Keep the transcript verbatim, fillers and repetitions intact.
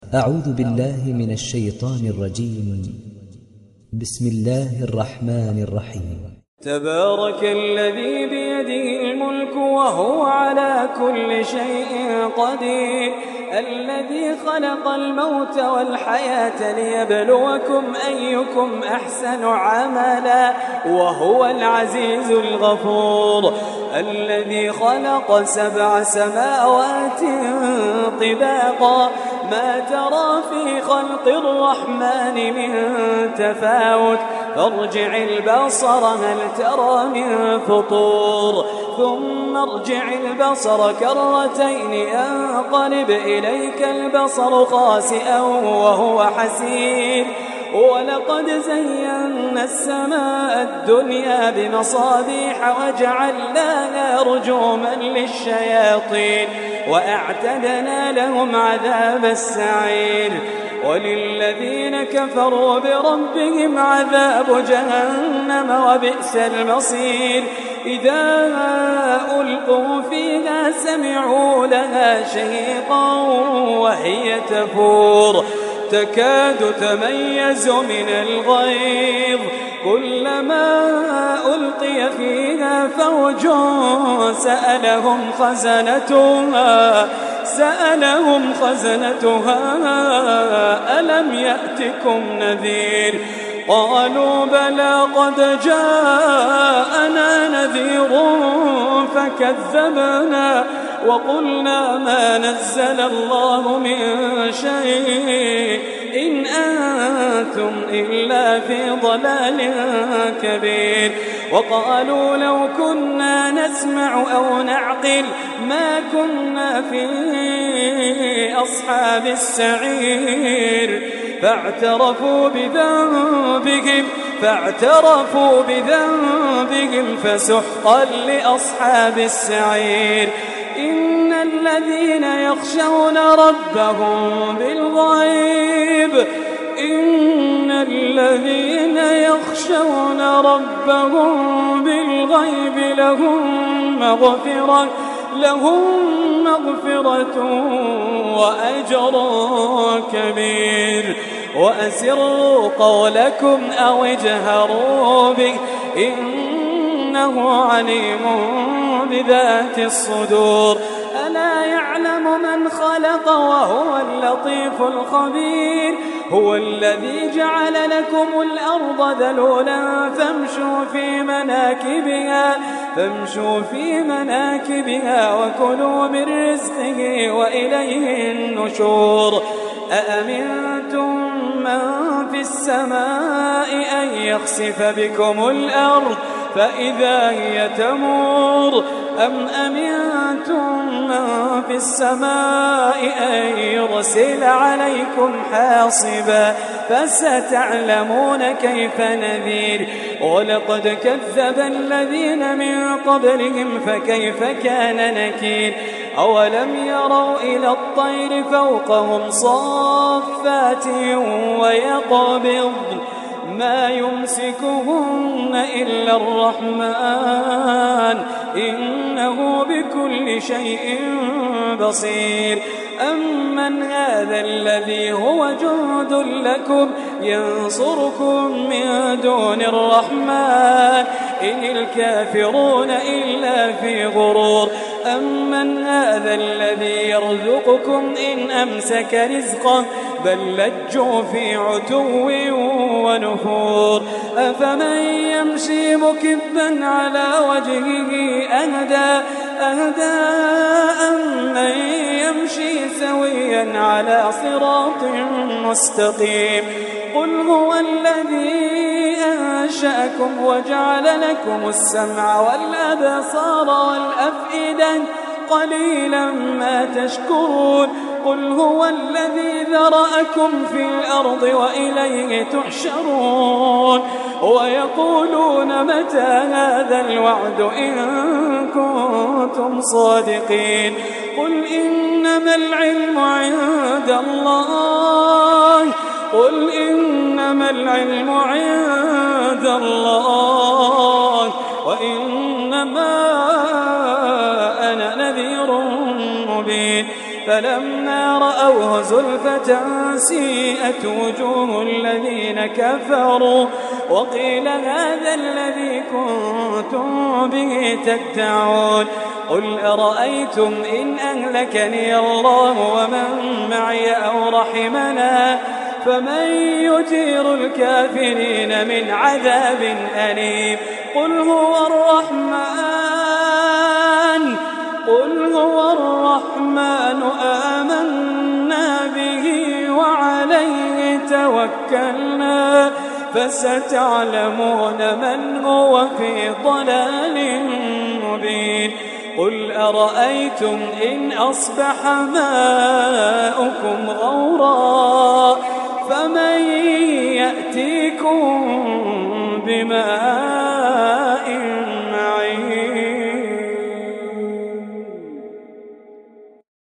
أعوذ بالله من الشيطان الرجيم. بسم الله الرحمن الرحيم. تبارك الذي بيده الملك وهو على كل شيء قدير، الذي خلق الموت والحياة ليبلوكم أيكم أحسن عملا وهو العزيز الغفور، الذي خلق سبع سماوات طباقا ما ترى في خلق الرحمن من تفاوت، فارجع البصر هل ترى من فطور، ثم ارجع البصر كرتين ينقلب إليك البصر خاسئا وهو حسير، ولقد زينا السماء الدنيا بمصابيح وجعلناها رجوما للشياطين وأعتدنا لهم عذاب السعير، وللذين كفروا بربهم عذاب جهنم وبئس المصير، إذا ألقوا فيها سمعوا لها شهيقا وهي تفور تكاد تميز من الغيظ، كلما ألقي فيها فوج سألهم خزنتها سألهم خزنتها ألم يأتكم نذير، قالوا بلى قد جاءنا نذير فكذبنا وقلنا ما نزل الله من شيء إن أنتم إلا في ضلال كبير، وقالوا لو كنا نسمع أو نعقل ما كنا في أصحاب السعير، فاعترفوا بذنبهم فاعترفوا بذنبهم فسحقا لأصحاب السعير، إن الذين يخشون ربهم بالغيب إن الذين يخشون ربهم بالغيب لهم مغفرة لهم مغفرة وأجر كبير، وأسروا قولكم أو اجهروا به إنه عليم بذات الصدور، ألا يعلم من خلق وهو اللطيف الخبير، هو الذي جعل لكم الأرض ذلولا فامشوا في مناكبها فامشوا في مناكبها وكلوا من رزقه وإليه النشور، أأمنتم من في السماء أن يخسف بكم الأرض فإذا هي تمور، أم أمنتم من في السماء أن يرسل عليكم حاصبا فستعلمون كيف نذير، ولقد كذب الذين من قبلهم فكيف كان نكير، أولم يروا إلى الطير فوقهم صافات ويقبض ما يمسكهن إلا الرحمن إنه بكل شيء بصير، أمن هذا الذي هو جند لكم ينصركم من دون الرحمن إن الكافرون إلا في غرور، أمن هذا الذي يرزقكم إن أمسك رزقه بل لجوا في عتو ونفور، أفمن يمشي مكبا على وجهه أهدى أهدى أمن يمشي سويا على صراط مستقيم، قل هو الذي أنشأكم وجعل لكم السمع والأبصار والأفئدة قليلا ما تشكرون، قل هو الذي ذرأكم في الأرض وإليه تحشرون، ويقولون متى هذا الوعد إن كنتم صادقين، قل إنما العلم عند الله قل إنما العلم عند الله وإنما أنا نذير مبين، فلما رأوه زلفة سيئت وجوه الذين كفروا وقيل هذا الذي كنتم به تدعون قل أرأيتم إن أهلكني الله ومن معي أو رحمنا فمن يجير الكافرين من عذاب أليم قل هو الرحمن قل هو الرحمن آمنا به وعليه توكلنا فستعلمون من هو في ضلال مبين قل أرأيتم إن أصبح ماؤكم غورا فمن يأتيكم بماء